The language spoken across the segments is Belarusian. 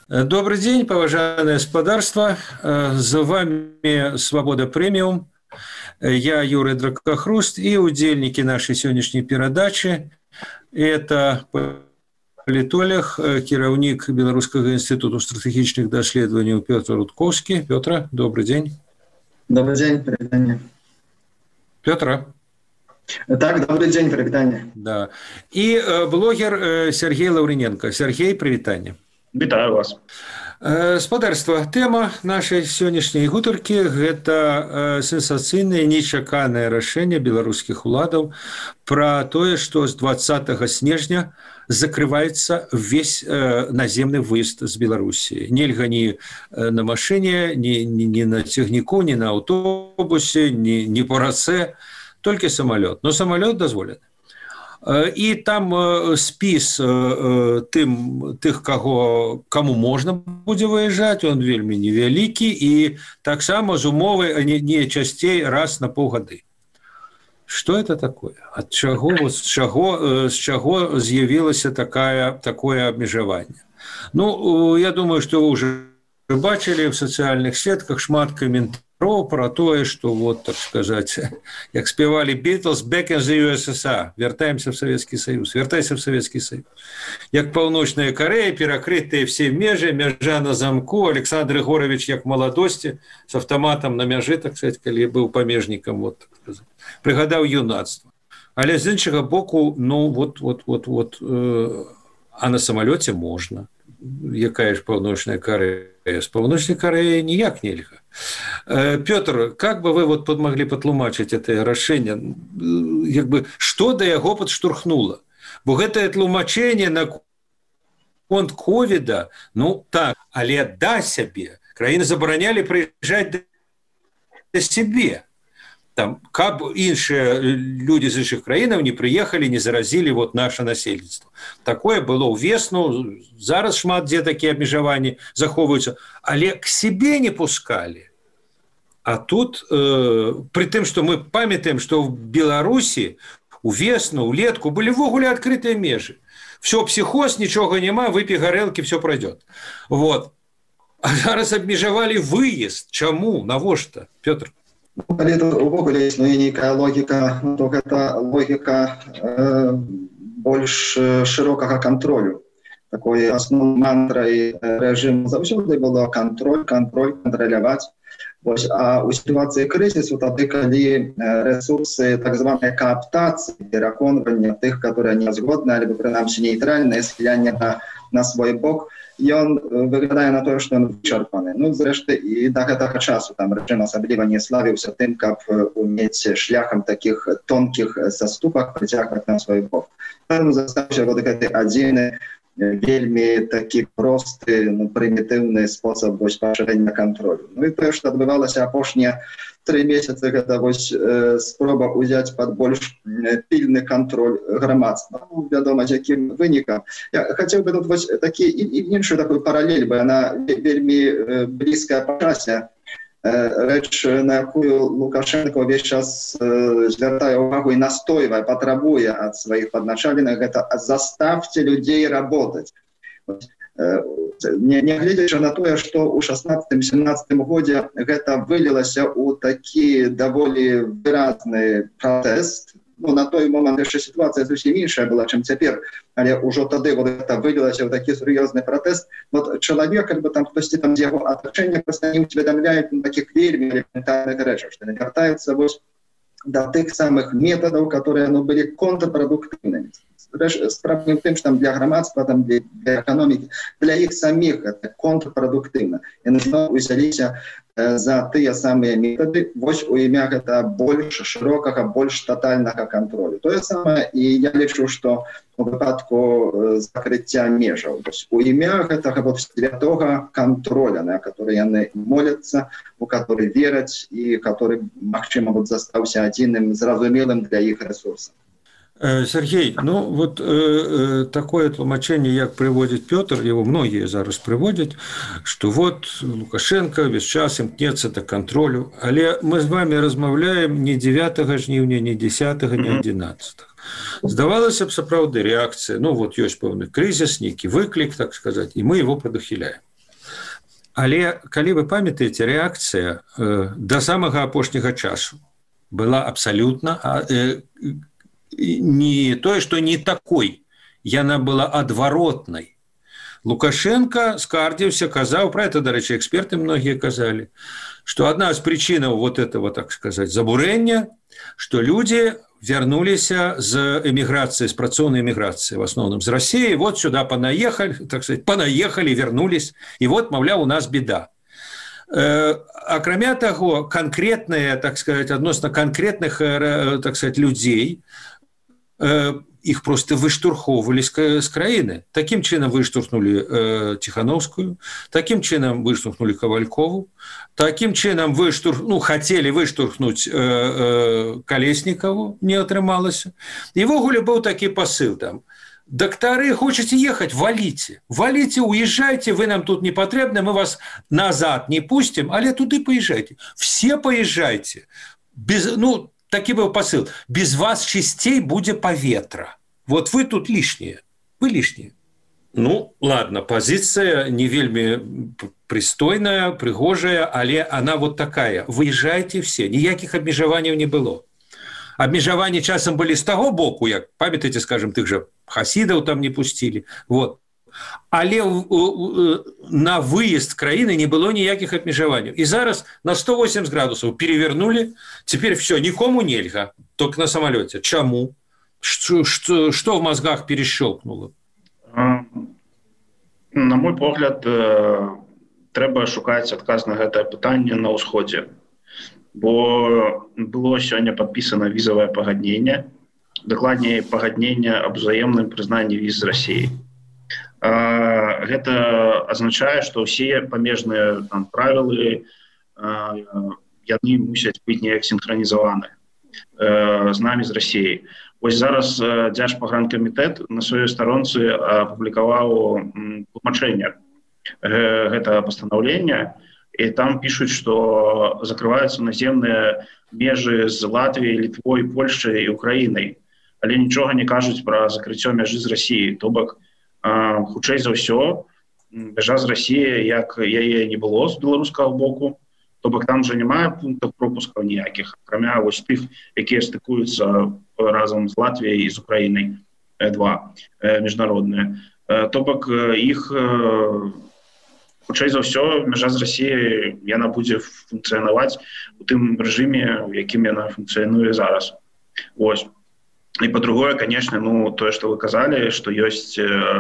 Добрый день, поважанное господарство. За вами «Свобода премиум». Я Юрий Дракохруст и удзельники нашей сегодняшней передачи. Это палітолог, кіраўнік Беларускага інстытуту стратэгічных даследаванняў Пётр Рудкоўскі. Пётр, добрый день. Добрый день, привитание. Пётр. Так, добрый день, привитание. Да. И блогер Сергей Лавриненко. Сергей, привитание. Вітаю вас. Спадарства, тэма нашай сённяшняй гутаркі – гэта сенсацыйнае нечаканае рашэнне беларускіх уладаў пра тое, што з 20 снежня закрываецца ўвесь наземны выезд з Беларусі. Нельга ні на машыне, ні на цягніку, ні на аўтобусе, ні по рацэ, толькі самалёт. Но самалёт дазволены. І там спіс тых, каму можна будзе выязджаць, ён вельмі невялікі і таксама з умовы не часцей раз на паўгады. Што это такое? Ад чаго, з чаго з'явілася такое абмежаванне? Ну, я думаю, што вы ўжо бачылі в сацыяльных сетках шмат каментараў про тое, што, вот, так сказаць, як спявалі Beatles, back in the USSR, вяртаемся в Советский Союз, вяртайся в Советский Союз. Як Паўночная Корея, перакрытыя все межы, мяжа на замку, Александр Егорович, як маладосці, с автоматом на мяжы, так сказать, калі быў памежнікам, вот, так сказать, прыгадаў юнацтва. Але з іншага боку, ну, а на самолёце можна. Якая ж Паўночная Корея? С Паўночнай Кореей ніяк нельга. Пётр, как бы вы вот могли патлумачыць это рашэнне? Як бы, што да яго падштурхнула? Бо гэтае тлумачэнне на конт ковіда, ну так, але да сябе. Краіны забаранялі прыязджаць да сябе. Там, каб іншыя людзі з іншых краінаў не прыехалі, не заразілі вот наше насельніцтва. Такое было ўвесну, зараз шмат дзе такія абмежаванні захоўваюцца, але к себе не пускалі. А тут, пры тым, што мы памятаем, што ў Беларусі увесну, улетку былі ввогуле адкрытыя межы. Всё, психоз, нічога няма, выпі гарэлкі, все пройдет. Вот. А зараз абмежавалі выезд. Чаму? Навошта, Пётр? Але тут увогуле існуе нейкая логіка, то гэта логіка больш шырокага кантролю. Такой асноўнай мантрай рэжыму заўсёды было кантроль, кантраляваць. А ў сітуацыі крызісу, тады, калі рэсурсы так званай кааптацыі, пераконвання тых, которые не згодны, альбо прынамсі нейтральнае схілянне на свой бок, ён выглядае на тое, што ён вычарпаны. Ну, зрэшты, і да гэтага часу там рэжым асабліва не славіўся тым, каб умець шляхам такіх тонкіх заступак прыцягваць на свой бок. Там застаўся вот гэты адзіны вельмі такі просты, прымітыўны спосаб пашырэння кантролю. Ну і тое, што адбывалася апошнія 3 месяцы, гэта спроба ўзяць пад больш пільны кантроль грамадства. Ну, вядома, з якім вынікам. Я хацеў бы тут такі іншую такую паралель, бо яна вельмі блізкая па часе. Рэч, на якую Лукашенко ўвесь час звяртае ўвагу і настойвае, патрабуе ад сваіх падначаленых, гэта заставьте людзей работаць. Нягледзячы на тое, што ў 16-17 годзе гэта вылілася ў такі даволі выразны пратэст. Ну, на той момент яшчэ сітуацыя зусім іншая была, чым цяпер, але ўжо тады гэта вылілася ў такі сур'ёзны пратэст. Чалавек, альбо там хтосьці там з яго атачэння проста не ўсведамляюць такіх вельмі элементарных рэчаў, што не вяртаюцца да тых самых метадаў, которые былі контрпрадуктыўнымі. Справа не ў тым, што для грамадства, для эканомікі, для іх саміх гэта контрпрадуктыўна. Яны зноў узяліся за тыя самыя метады, у імя гэта больш шырокага, больш татальнага кантролю. Тое самае, і я лічу, што у выпадку закрыцця межаў. У імя гэтага святога контроля, на который яны моляцца, у который вераць і который, магчыма, застаўся адзіным зразумелым для іх ресурсам. Сергей, ну вот такое тлумачение, як приводит Петр, его многие зараз приводят, что вот Лукашенко весь час імкнецца до контролю, але мы з вами размаўляем не 9 жніўня, не 10, не 11. Здавалася б, сапраўды реакция, ну вот ёсць пэўны кризис, нейкі выклік, так сказать, и мы его предухиляем. Але калі вы памятаеце, рэакцыя да самага апошняга часу была абсалютна не тое, што не такой, яна была адваротнай. Лукашенко скардзіўся, казаў, пра это, дарэчы, эксперты многія казалі, што адна з прычынаў вот этого, так сказать, забурэння, што людзі вярнуліся з эміграцыі, з працоўнай эміграцыі, в основном з России, вот сюда понаехали, так сказать, понаехали, вернулись, и вот, маўляў, у нас беда. Акрамя таго, конкретные, так сказать, адносна конкретных, так сказать, людей, их просто выштурховывали с краины. Таким чином выштурхнули Тихановскую, таким чином выштурхнули Ковалькову, таким чином хотели выштурхнуть Колесникову, не атрымалось. И в огуле был такой посыл там. Докторы, хотите ехать? Валите. Валите, уезжайте, вы нам тут не потребны, мы вас назад не пустим, але туды поезжайте. Все поезжайте. Такі быў посыл. Без вас чисцей будзе паветра. Вот вы тут лишние. Вы лишние. Ладно, позиция не вельмі пристойная, пригожая, але она вот такая. Выезжайте все. Ніякіх абмежаванняў не было. Абмежаванні часам былі з таго боку, як, памятаеце, скажем, тых же хасідаў там не пустили. Вот. Але на выезд краіны не было ніякіх абмежаванняў. І зараз на 180 градусаў перевернули, теперь все, нікому нельга, только на самолете. Чаму? Что в мозгах перещелкнуло? На мой погляд, трэба шукаць адказ на гэтае пытанне на ўсходзе. Бо было сёння падпісана візавае пагадненне, дакладней пагадненне аб узаемным прызнанні віз з Расіяй. Гэта азначае, што ўсе памежныя правілы яны мусяць быць неяк сінхранізаваны з намі, з Расіяй. Вось зараз Дзяржпагранкамітэт на сваёй старонцы апублікаваў тлумачэнне гэтага пастанаўлення, і там пішуць, што закрываюцца наземныя межы з Латвіяй, Літвой, Польшчай і Украінай, але нічога не кажуць пра закрыццё мяжы з Расіяй. То бок, хутчэй за ўсё, мяжа з Расіяй, як яе не было з беларускага боку, то бок там жа немає пунктаў пропускаў ніякіх, акрамя вось тых, якія стыкуюцца разам з Латвіяй і з Украінай, два міжнародныя. То бок іх, хутчэй за ўсё, мяжа з Расіяй, яна будзе функцыянаваць у тым рэжыме, у якім яна функцыянуе зараз. Вось. І па-другое, конечно, тое, што вы казалі, што ёсць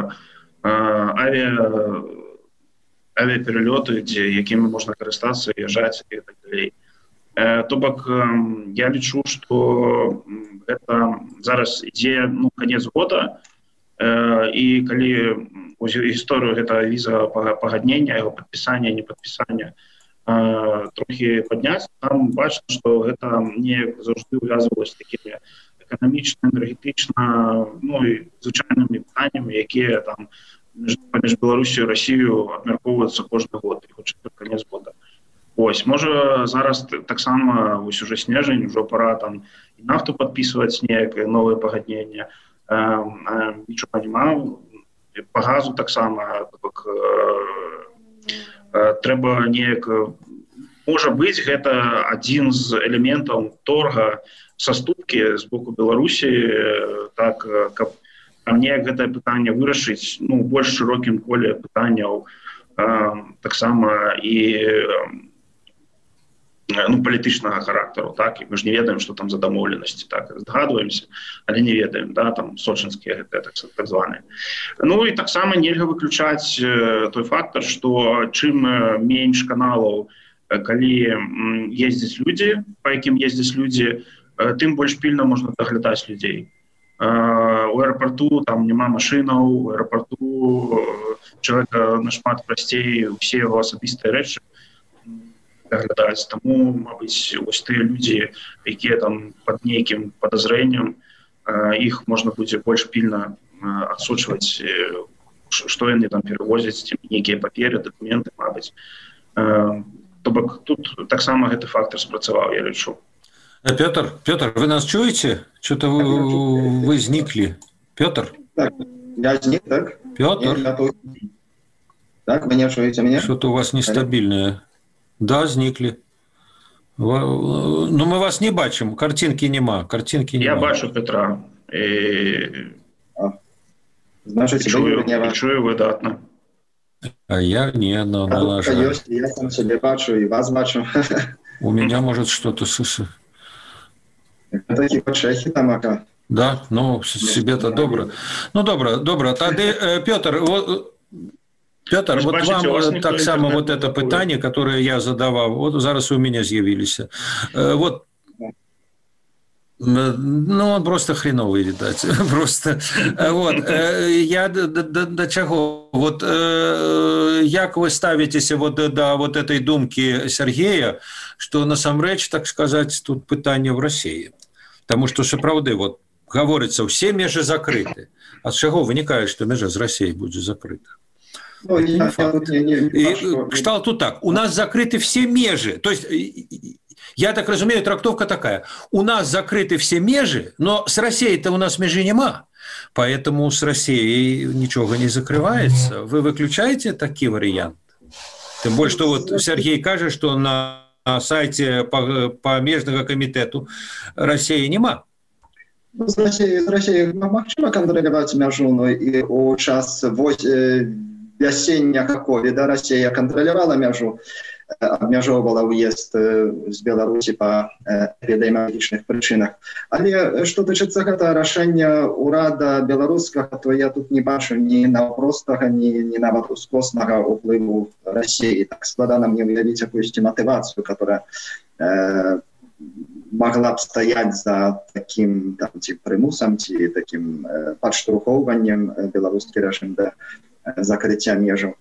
авіаперелёты, якімі можна карыстацца, язджаць і так далей. То бок, я лічу, што гэта зараз ідзе канец года, і калі гісторыю гэтага візавага пагаднення, яго падпісання, не падпісання трохі падняць, там бачна, што гэта не заўжды ўвязвалася такімі эканамічна, энергетычна, і звычайнымі пытаннямі, якія там паміж Беларусію і Расію абмяркоўваюцца кожны год, і хутчэй пад канец года. Ось, можа, зараз таксама, вось уже снежань, ужо пора там і нафту падпісваць неяк, новае пагадненне, нічога няма, па газу таксама, трэба неяк, можа быць, гэта адзін з элементаў торга саступкі з боку Беларусі, так, каб неяк гэтае пытанне вырашыць, больш шырокім коле пытанняў, таксама і палітычнага характару, так, і мы ж не ведаем, што там за дамоўленасці, так, здагадваемся, але не ведаем, да, там сочынскія гэтыя так званыя. І таксама нельга выключаць той фактор, што чым менш каналаў, калі ездзяць людзі, па якім ездзяць людзі, тым больш пільна можна даглядаць людзей. У аэропорту там няма машынаў, у аэропорту чалавека нашмат прасцей усе яго асабістыя рэчы даглядаць. Таму, мабыць, вось тыя людзі, якія там пад нейкім падазрэннем, іх можна будзе больш пільна адсочваць, што яны там перавозяць, нейкія паперы, дакументы, мабыць. То бок тут таксама гэты фактор спрацаваў, я лічу. Пётр, вы нас чуете? Что-то вы зникли. Пётр? Так, я зник, так? Пётр? Так, вы не чуете меня? Что-то у вас нестабильное. Да, зникли. Ну, мы вас не бачим, картинки нема. Я бачу Петра. Значит, чую выдатно. А я не, на жаль. Я сам себе бачу и вас бачу. У меня, может, что-то... Такие почехи там, ака. Да, ну, себе-то добро. Ну, добро. Тогда, Петр, вот вам так само вот это питание, которое я задавал, вот зараз у меня з'явились. Вот, ну, он просто хреновый, видать. Просто, вот, я до чего? Вот, як вы ставитесь вот до вот этой думки Сергея, что насамрэч, так сказать, тут питание в России? Потому что, сапраўды, вот, говорится, все межи закрыты. А с чего вынікает, что межа с Россией будет закрыта? Ну, Кшталт тут так. У нас закрыты все межи. То есть, я так разумею, трактовка такая. У нас закрыты все межи, но с Россией-то у нас межи нема. Поэтому с Россией ничего не закрывается. Вы выключаете такие варианты? Тем более, что вот Сергей кажет, что на сайте памежнага комитету России нема. З Росією магчыма кантраляваць мяжу, ну і у час вясення ковіда Росія кантралявала мяжу, абмяжоўвала ўезд з Беларусі па эпідэміялагічных прычынах. Але што тычыцца гэта рашэння ўрада беларускага, то я тут не бачу ні наўпростага, ні нават ускоснага ўплыву Росіі. Так складана мне уявіць якусь матывацыю, которая могла б стоять за таким там, примусом, таким подштурховыванием белорусский режим до закрытия межу.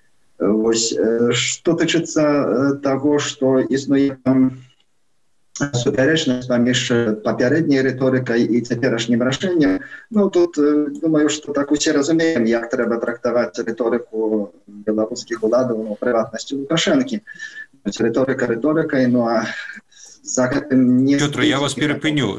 Что тычыцца того, что існуе супярэчнасць паміж папярэдняй рыторыкай і цяперашнім рашэннем, ну тут думаю, что так усе разумеем, як трэба трактаваць рыторыку беларускіх уладаў, ну, прыватнасці Лукашэнкі. Рыторыка рыторыкай, ну а Петр, я вас перепыню.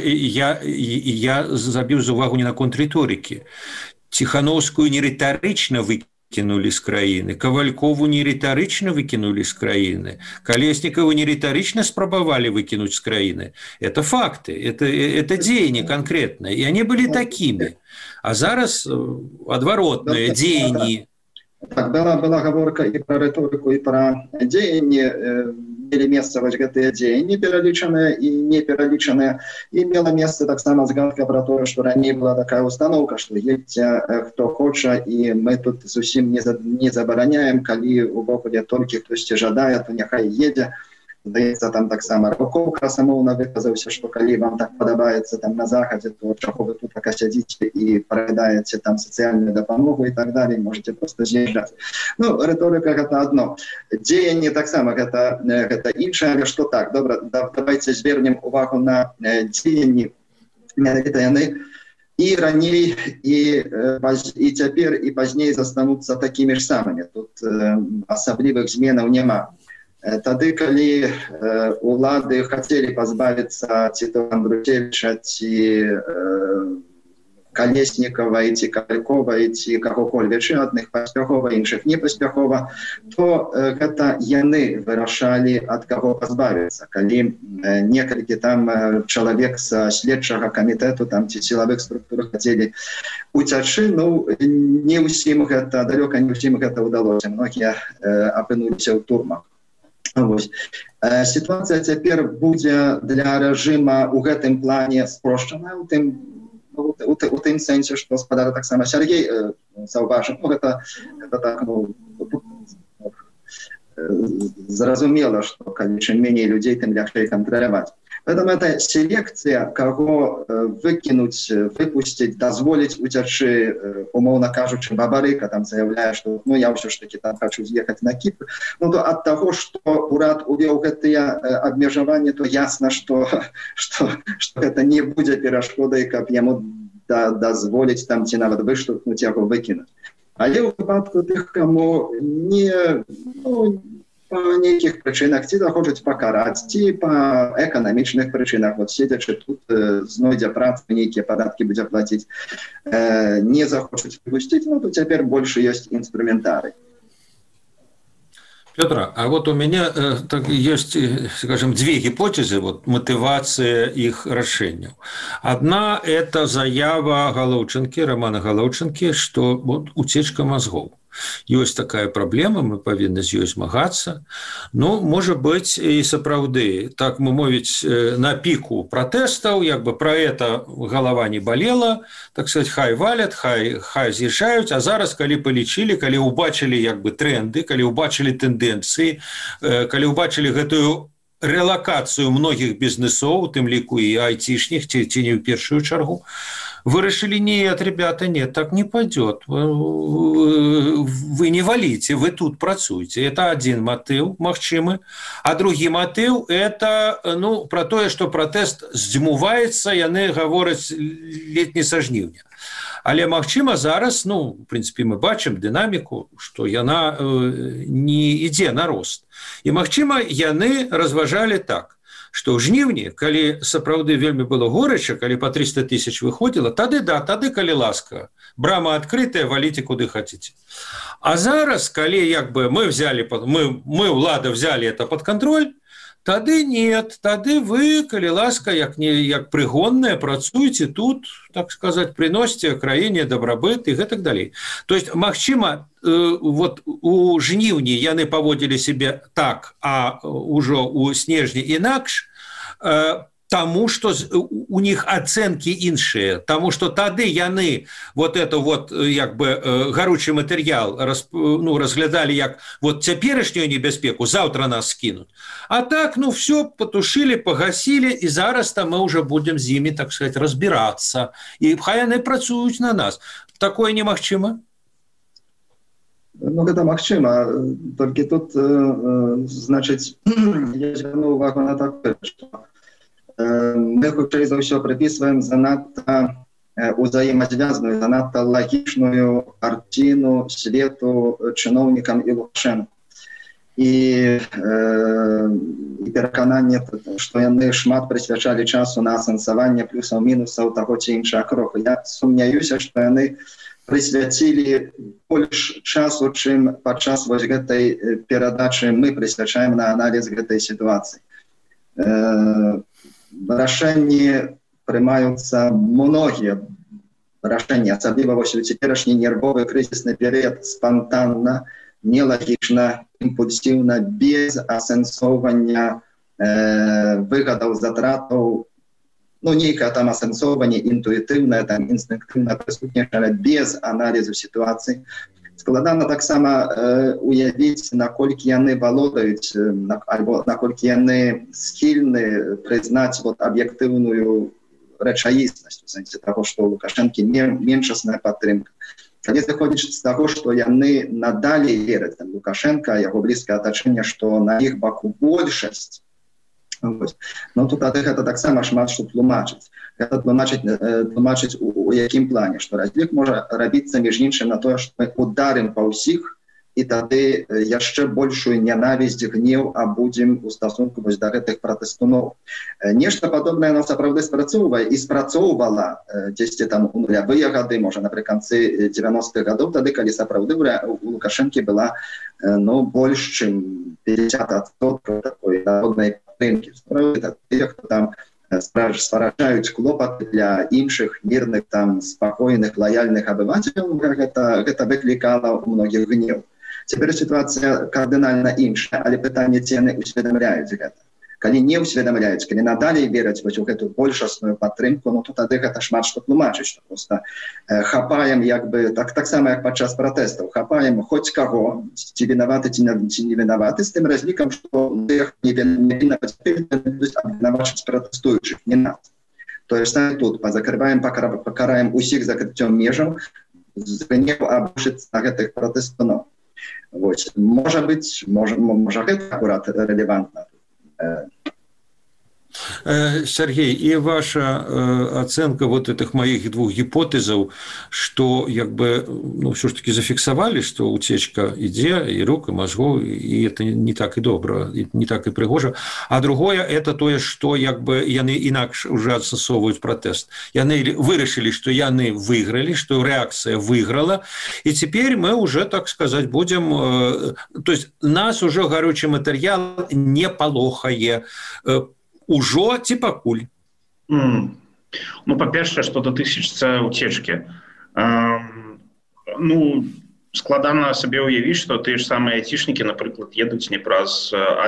Я забил за увагу не на контрриторике. Тихановскую не риторично выкинули с краины, Ковалькову не риторично выкинули с краины, Колесникову не риторично спробовали выкинуть с краины. Это факты, это деяния конкретные, и они были такими. А зараз отворотные деяния. Так, была гаворка и про риторику, и про деяния. Мелі месца вось гэтыя дзеянні пералічаныя і не пералічаныя, і мела месца таксама згадка пра тое, што раней была такая установка, што едзьце хто хоча, і мы тут зусім не забараняем, калі увогуле толькі хтосьці жадае, то няхай едзе. Здаецца, там таксама Раўкоў красамоўна выказаўся, што калі вам так падабаецца там на захадзе, то чаго вы тут так сядзіце і праглядаеце там сацыяльную дапамогу і так далей, можете просто з'язджаць. Ну, рыторыка гэта адно. Дзеянне таксама гэта іншае, але што так, добра, давайте звернем увагу на дзеянні, менавіта яны і раней, і цяпер, і пазней застануцца такімі ж самымі. Тут асаблівых зменаў няма. Тады, калі улады хацелі пазбавіцца ці то Андрусевіча, ці Колеснікова, ці Калькова, ці каго-кольвіч, адных паспяхова, іншых непаспяхова, то гэта яны вырашалі, ад каго пазбавіцца. Калі некалькі там чалавек са следчага камітэту там, ці сілавых структур хацелі уцячы, ну, не ўсім гэта, далёка не ўсім гэта ўдалося. Многія апынуліся ў турмах. Ситуация теперь будет для режима в этом плане спрощена, в том сенсе, что спадар так само Сергей зауважил, это так, зразумело, что чем менее людей, тем легче контролировать. Поэтому это селекция, кого выкинуть, выпустить, дозволить уцячы, умовно кажучи, Бабарыка там заявляя, что ну я все ж таки там хочу съехать на Кипр. Ну то от того, что урад увел гэтыя обмежевания, то ясно, что это не будет перешкодой, как ему дозволить там ці нават выштурхнуть его, выкинуть. Але у выпадку тых, кому не, ну, по нейкіх прычынах ці захочуць пакараць, ці па эканамічных прычынах, вот седзячы тут знойдзе працу, нейкія падаткі будзе плаціць, не захочуць выпусціць, ну то цяпер больше ёсць інструментарый. Петр, а вот у меня так, есть, скажем, две гипотезы вот, мотивации их решения. Одна – это заява Головченки, Романа Головченки, что вот утечка мозгов. Есть такая проблема, мы повинны з ёй змагацца. Ну, может быть, и сапраўды, так мы мовіць, на пику протестов, як бы про это голова не болела, так сказать, хай валят, хай з'язджаюць, а зараз, калі палічылі, калі убачылі як бы тренды, калі убачылі тэндэнцыі, калі убачылі гэтую релокацию многих бизнесов, тем лику и айтишных, те не в первую чергу, вырашили, нет, ребята, нет, так не пойдет. Вы не валите, вы тут працуете. Это один мотив, магчымы. А другі мотив – это ну, про то, что протест здзьмуваецца, яны гавораць ледь не са жніўня. Але магчыма зараз, ну, в принципе, мы бачым дынаміку, што яна не ідзе на рост. І магчыма, яны разважалі так, што ў жніўні, калі сапраўды вельмі было горача, калі по 300 тысяч выходзіла, тады да, тады, калі ласка, брама адкрытая, валіце куды хацеце. А зараз, калі як бы мы ўлада взяли это под контроль, тады нет, тады вы, калі ласка, як прыгонныя, працуеце тут, так сказать, приносите краіне дабрабыт і гэтак далей. То есть, магчыма, вот у жніўні яны паводзілі себе так, а ўжо у снежні інакш, тому что у них оценки іншыя, тому что тады яны вот это вот як бы гаручы матэрыял разглядали як вот цяперашнюю небяспеку, завтра нас скинут. А так, ну все потушили, погасили, и зараз там мы уже будем з імі, так сказать, разбираться. И хай яны працуюць на нас. Такое немагчыма? Ну, гэта магчыма, толькі тут, значыць, я звярну увагу на такое, што мы хутчэй за ўсё прыпісваем занадта узаемазвязаную, занадта лагічную карціну свету чыноўнікам і Лукашэнку. І перакананне, што яны шмат прысвячалі часу на асэнсаванне плюсаў-мінусаў таго ці іншага кроку. Я сумняюся, што яны прысвяцілі больш часу, чым падчас вось гэтай перадачы мы прысвячаем на аналіз гэтай сітуацыі. Рашэнні прымаюцца многія рашэнні, асабліва вось у цяперашні нервовы крызісны перыяд спантанна, нелагічна, імпульсіўна, без асэнсоўвання выгадаў, затратаў, ну, нейкае там асэнсоўванне інтуітыўнае, там інстынктыўна прысутнічае, без аналізу сітуацыі. Складана таксама уявіць, наколькі яны валодаюць, альбо наколькі яны схільны прызнаць вот аб'ектыўную рэчаіснасць, у сэнсе таго, што у Лукашэнкі меншасная падтрымка. Калі заходзіць з таго, што яны надалей вераць, там, Лукашэнка, яго блізкае атачэнне, што на іх баку большасць, ну, тут гэта таксама шмат што тлумачыць. Гэта тлумачыць у якім плане, што разлік можа рабіцца між іншым на тое, што мы ударым па ўсіх, і тады яшчэ большую нянавісць, гнеў абудзім у стасунку вось да гэтых пратэстуноў. Нешта падобнае нам сапраўды спрацоўвае і спрацоўвала дзесьці там у нулявыя гады, можа, напрыканцы 90-х гадоў, тады, калі сапраўды у Лукашэнкі была, ну, больш чым 50% такой народнай падтрымкі. Тыя, хто там спараджаюць клопаты для іншых мірных, там, спакойных, лаяльных абывацеляў, гэта выклікала ў многіх гнеў. Цяпер сітуацыя кардынальна іншая, але пытанне, ці яны усведамляюць гэта. Калі не ўсведамляюць, калі надалей вераць вось у гэтую большасную падтрымку, ну, то тады гэта шмат што тлумачыць, што проста хапаем, як бы, таксама як падчас пратэстаў, хапаем хоць каго, ці вінаваты, ці не вінаваты, з тым разлікам, што не вінаваць, будуць абвінавачваць пратэстуючых, не нас. Тое ж самае тут, пакараем усіх закрыццём межаў, з гневу абушыцца на гэтых пратэстуноў. Вось, можа быць, можа гэта акурат рэлевантна. Сергей, и ваша оценка вот этих моих двух гипотезов, что все ж таки зафиксовали, что утечка идея и рук, и мозгов, и это не так и добро, и не так и пригожа. А другое, это то, что яны инакш уже отсасовывают протест. Яны вырашили, что яны выиграли, что реакция выиграла, и теперь мы уже, так сказать, будем... То есть нас уже горючий материал не полохае, ужо ці пакуль. Ну, па-першае, што датычыцца уцечкі. Складана сабе ўявіць, што тыя ж самыя айцішнікі, напрыклад, едуць не праз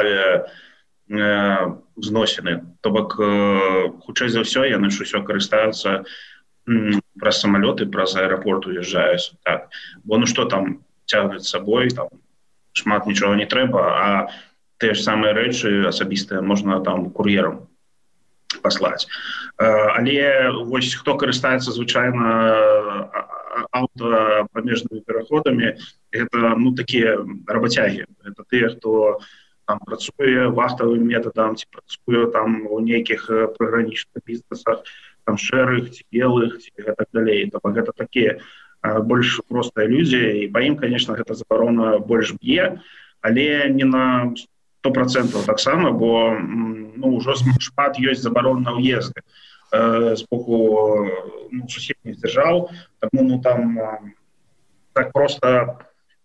авіазносіны. То бок, хутчэй за ўсё, яны ж усё карыстаюцца праз самалёты, праз аэрапорт уязджаюць. Так. Бо што там цягнуць з сабой, там шмат нічога не трэба, а те ж самыя рэчы асабістыя можна там кур'ерам паслаць. Але вось хто карыстаецца звычайна аўтапамежнымі пераходамі, гэта такія работягі. Гэта тыя, хто там працуе вахтавым метадам, ці працуе там у нейкіх прыгранічных бізнесах, там шэрых, ці белых, ці гэтак далей. То гэта такія больш простыя людзі, і па ім, конечно, гэта забарона больш б'е, але не на 100% таксама, бо ўжо шмат ёсць забарон на ўезды з боку суседніх дзяржаў, таму там так проста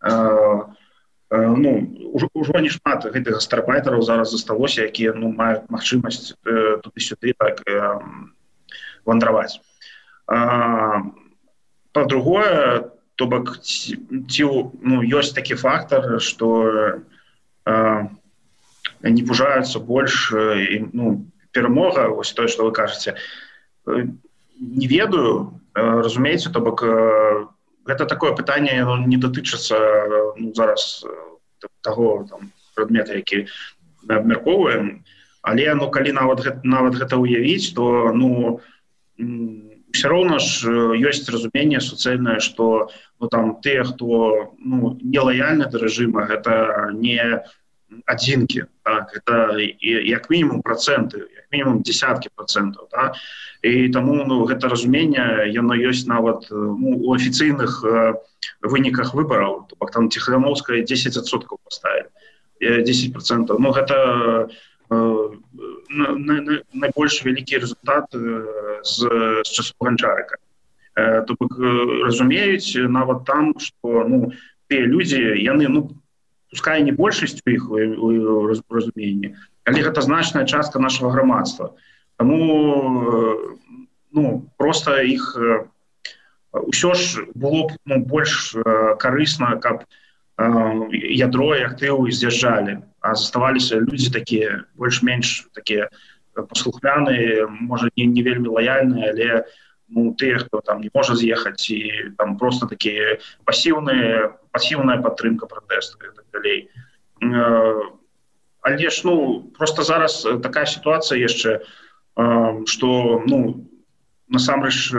ўжо не шмат гэтых гастарбайтараў зараз засталося, якія маюць магчымасць туды-сюды так вандраваць. Па-другое, то бок ёсць такі фактар, што не пужаюцца больш перамога, вось тое, што вы кажаце. Не ведаю, разумееце, то бок гэта такое пытанне не датычыцца зараз таго прадмета, які мы абмяркоўваем, але калі нават гэта ўявіць, то ўсё роўна ж ёсць разуменне суцэльнае, што там тыя, хто нелаяльны да рэжыма, гэта не адзінкі, так, это як мінімум працэнты, як мінімум дзесяткі працэнтаў, так? І таму гэта разуменне, яно ёсць нават у афіцыйных выніках выбараў, то бок там Ціханаўская 10% паставілі, 10%. Гэта найбольш вялікі рэзультат з часу Ганчарыка. То бок разумеюць нават там, што тыя людзі, яны пускай не большасць у іх разуменні, але гэта значная частка нашага грамадства. Таму проста іх усё ж было б больш карысна, каб ядро і актывы з'язджалі, а заставаліся людзі такія больш-менш такія паслухмяныя, можа не вельмі лаяльныя, але тыя, хто там не можа з'ехаць, і там проста такія пасіўная падтрымка пратэсту і так далей. Але ж проста зараз такая сітуацыя яшчэ, што насамрэч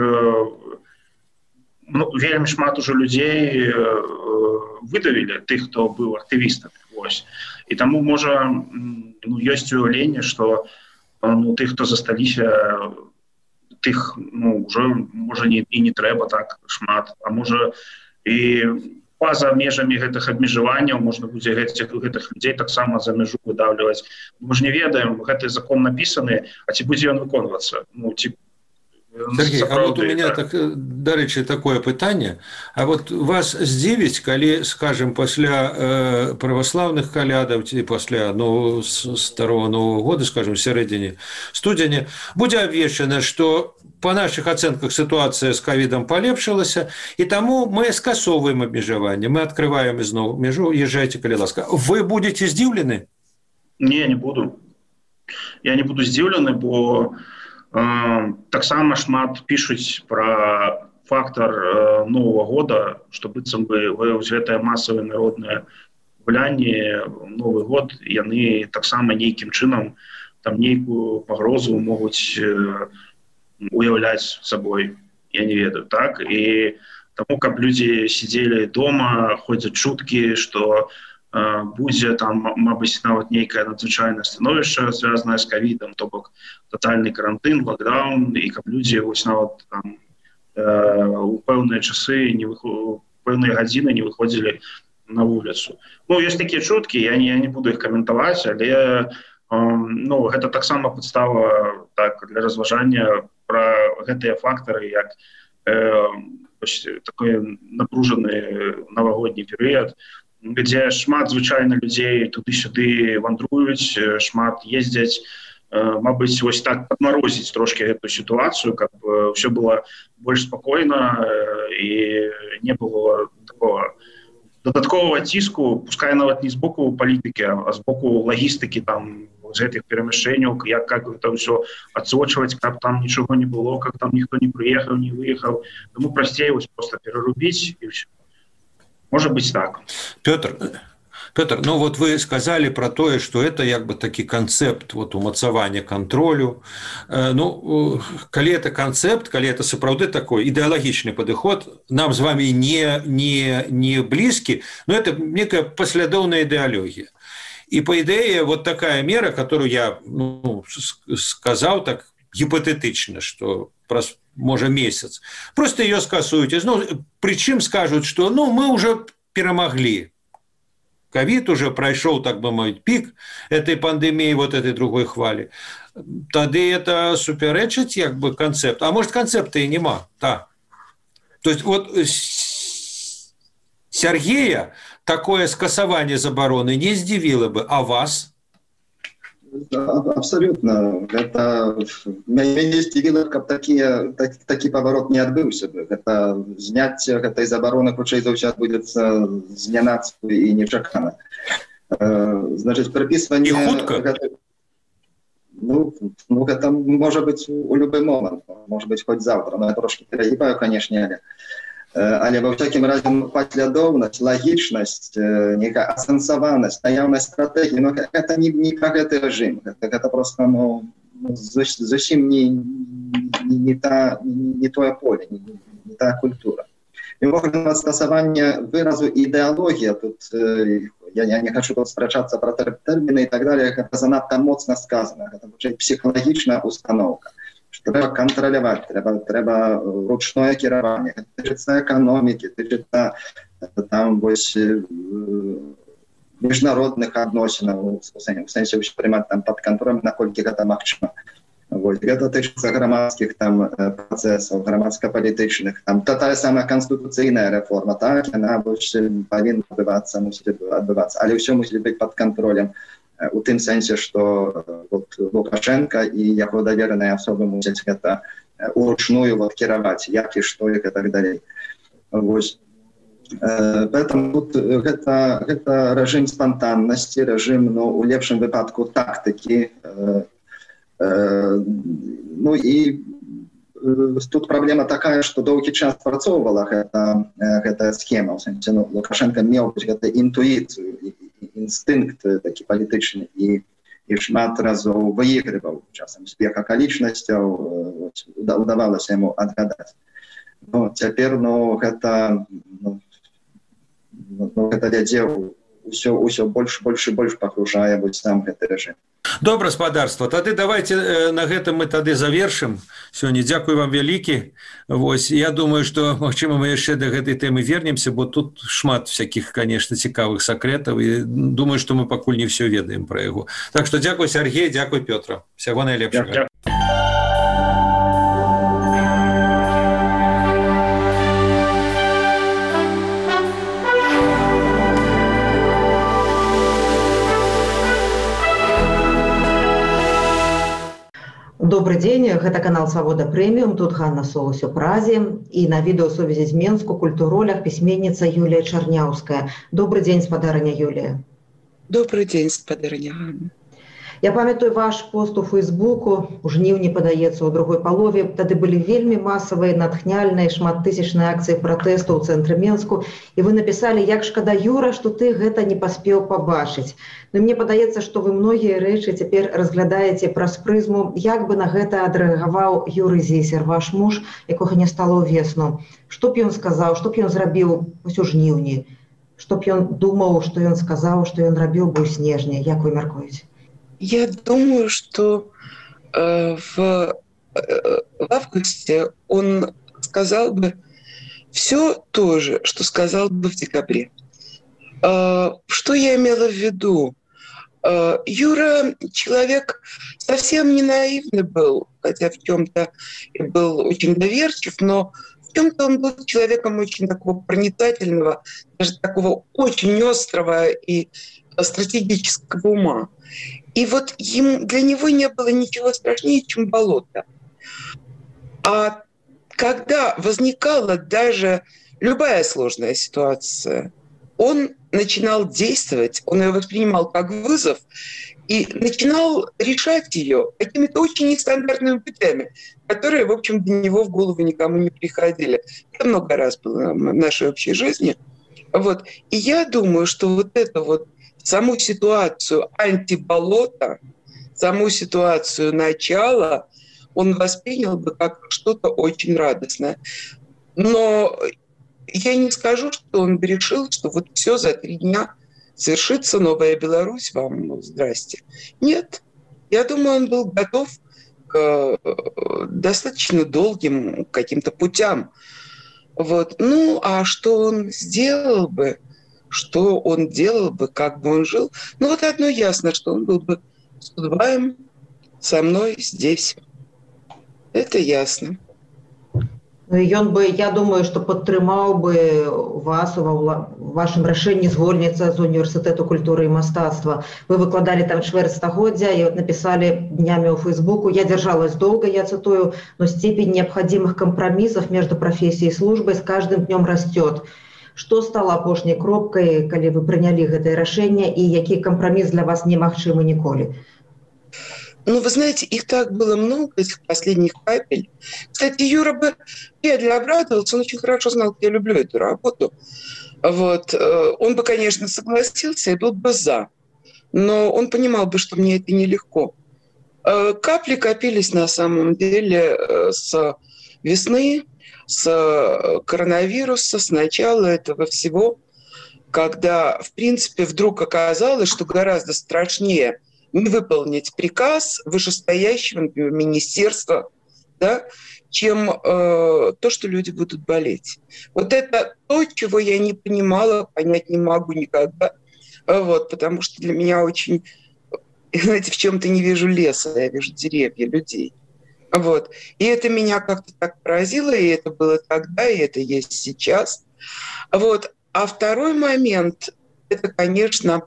вельмі шмат ужо людзей выдавілі тых, хто быў актывістамі. І таму можа ёсць уяўленне, што тых, хто засталіся, тых ўжо можа і не трэба так шмат, а можа і па-за межамі гэтых абмежаванняў можна будзе гэтых людзей таксама за мяжу выдаўліваць. Мы ж не ведаем, гэты закон напісаны, а ці будзе ён выконвацца? Сергей, а вот у меня, дарэчы, такое пытанне. А вот вас здзівіць, калі, скажем, пасля праваслаўных калядаў ці пасля старого Нового года, скажем, в сярэдзіне студзеня, будзе абвешчана, што по наших оценках ситуация с ковидом полепшилась, и тому мы скасовываем обмежевание, мы открываем изноў межу, езжайте, калі ласка. Вы будете здзіўлены? Не буду. Я не буду здзіўлены, бо таксама шмат пішуць пра фактар Нового года, што быццам бы гэтае масавае народнае гулянне, Новы год, яны таксама нейкім чынам там нейкую пагрозу могуць уяўляць сабой, я не ведаю, так? І таму, каб людзі сидзелі дома, ходзяць чуткі, што будзе там, мабыць, нават нейкае надзвычайнае становішча, звязанае з ковідам, то бок тотальны карантын, локдаун, і каб людзі вось нават там у пэўныя часы, пэўныя гадзіны не выходзілі на вуліцу. Ну, ёсць такія чуткі, я не буду іх каментаваць, але ну, гэта таксама падстава так, для разважання пра гэтыя фактары, як такой напружаны навагодні перыяд, дзе шмат звычайна людзей туды-сюды вандруюць, шмат ездзяць, мабыць, вось так падмарозіць трошки гэту сітуацыю, каб ўсё было больш спакойна і не было такого дадаткового ціску, пускай нават не з боку палітыкі, а з боку лагістыкі там з гэтых перамяшчэнняў, як гэта ўсё адсочваць, каб там нічога не было, каб там ніхто не прыехаў, не выехаў. Таму прасцей вось просто перарубіць і ўсё. Может быть так. Петр, ну вот вы сказали про то, что это как бы таки концепт вот умацавання контролю. Ну, калі это концепт, калі это сапраўды такой идеологичный подход, нам с вами не близки, но это некая последовная идеология. И по идее вот такая мера, которую я сказал так гипотетично, что может месяц, просто ее скасують. Ну, причем скажут, что ну, мы уже перемогли. Ковид уже прошел, так бы мовить, пик этой пандемии, вот этой другой хвали. Тогда это суперечить как бы концепт. А может, концепта и нема. Да. То есть вот Сергея такое скасование забороны не здивило бы, а вас? Абсолютно. Это мяне здзівіла, каб такі паварот не адбыўся бы. Гэта зняцце гэтай забароны хутчэй за ўсё адбудзецца знянацку і нечакана. Значыць, прыпісванне... І хутка? Ну, гэта можа быць у любы момант. Можа быць хоць заўтра. Ну, я трошки перагибаю, канешне, але ва ўсякім разе паслядоўнасць, лагічнасць, некая асэнсаванасць, наяўнасць стратэгіі, но гэта не пра гэты рэжым, гэта просто зусім не тое поле, не тая культура. І увогуле стасаванне выразу ідэалогія, тут я не хочу тут спрачацца пра тэрміны і так далее, гэта занадта моцна сказана, гэта псіхалагічная установка. Трэба кантраляваць, трэба ручное кіраванне, тычыцца эканомікі, тычыцца там вось міжнародных адносінаў, у сэнсе ўсё прымаць там пад кантролем, наколькі гэта магчыма. Вось гэта тычыцца грамадскіх там працэсаў, грамадска-палітычных, там тая самая канстытуцыйная рэформа, так, яна вось павінна адбывацца, мусіць адбывацца, але ўсё мусіць быць пад кантролем. У тым сэнсе, што вот, Лукашенко і яго давераныя асобы мусяць гэта уручную вот, кіраваць, як і што і так далей. Вось. Поэтому тут гэта рэжым спантаннасці, рэжым, ну, у лепшым выпадку тактыкі. Ну і тут праблема такая, што доўгі час працоўвала гэтая схема. У сэнсе, ну, Лукашенко меў гэта інтуіцыю, інстынкт такі палітычны і шмат разоў выігрываў часам збег акалічнасцяў, удавалася яму адгадаць. Ну, цяпер гэта вядзе ўсё больш і больш пагружае сам гэты рэжым. Добра, спадарства, тады давайте на гэтым мы тады завершым сёння. Дзякуй вам вялікі. Вось, я думаю, што, магчыма, мы яшчэ да гэтай тэмы вернемся, бо тут шмат всякіх, конечно, цікавых сакрэтаў, і думаю, што мы пакуль не ўсё ведаем пра яго. Так што дзякуй, Сергей, дзякуй, Пётра. Всяго найлепшага. Добрый дзень, гэта канал Свабода Прэміум, тут Ганна Солась у Празе, і на відэасувязі з Менску культуролог, пісьменніца Юлія Чарняўская. Добрый дзень, спадарыня Юлія. Добрый дзень, спадарыня Ганна. Я памятаю ваш пост у Фейсбуку, у жніўні, падаецца, у другой палове. Тады былі вельмі масавыя, натхняльныя, шматтысячныя акцыі пратэсту ў цэнтры Менску, і вы напісалі, як шкада, Юра, што ты гэта не паспеў пабачыць. Но мне падаецца, што вы многія рэчы цяпер разглядаеце праз прызму, як бы на гэта адрэагаваў Юрый Зісер, ваш муж, якога не стало ўвесну. Што б ён сказаў, што б ён зрабіў у жніўні? Чтоб ён думаў, што ён сказаў, што ён рабіў бы ў снежні, як вы мяркуеце? Я думаю, что в августе он сказал бы все то же, что сказал бы в декабре. Что я имела в виду? Юра человек совсем не наивный был, хотя в чем-то был очень доверчив, но в чем-то он был человеком очень такого проницательного, даже такого очень острого и стратегического ума. И вот для него не было ничего страшнее, чем болото. А когда возникала даже любая сложная ситуация, он начинал действовать, он ее воспринимал как вызов и начинал решать ее какими-то очень нестандартными путями, которые, в общем, до него в голову никому не приходили. Это много раз было в нашей общей жизни. Вот. И я думаю, что вот это вот саму ситуацию антиболота, саму ситуацию начала он воспринял бы как что-то очень радостное. Но я не скажу, что он бы решил, что вот все за 3 дня свершится, новая Беларусь, вам здрасте. Нет. Я думаю, он был готов к достаточно долгим каким-то путям. Вот. Ну, а что он сделал бы, что он делал бы, как бы он жил? Ну, вот одно ясно, что он был бы с Удваем со мной здесь. Это ясно. Ну, і ён бы, я думаю, што падтрымаў бы вас у вашым рашэнні звольніцца з універсітэту культуры і мастацтва. Вы выкладалі там чвэрць стагоддзя і вот написали днями у Фейсбуку: «Я держалась долго, я цитую, но степень необходимых компромиссов между профессией и службой с каждым днем растет». Что стало апошняй кропкай, калі вы прынялі гэтае рашэнне, і які компромисс для вас немагчымы ніколі? Ну, вы знаете, их так было много, этих последних капель. Кстати, Юра бы Педля обрадовался, он очень хорошо знал, что я люблю эту работу. Вот. Он бы, конечно, согласился и был бы за. Но он понимал бы, что мне это нелегко. Капли копились на самом деле с весны, с коронавируса, с начала этого всего, когда, в принципе, вдруг оказалось, что гораздо страшнее не выполнить приказ вышестоящего, например, министерства, да, чем то, что люди будут болеть. Вот это то, чего я не понимала, понять не могу никогда, вот, потому что для меня очень, знаете, в чем-то не вижу леса, я вижу деревья, людей. Вот. И это меня как-то так поразило, и это было тогда, и это есть сейчас. Вот. А второй момент, это, конечно,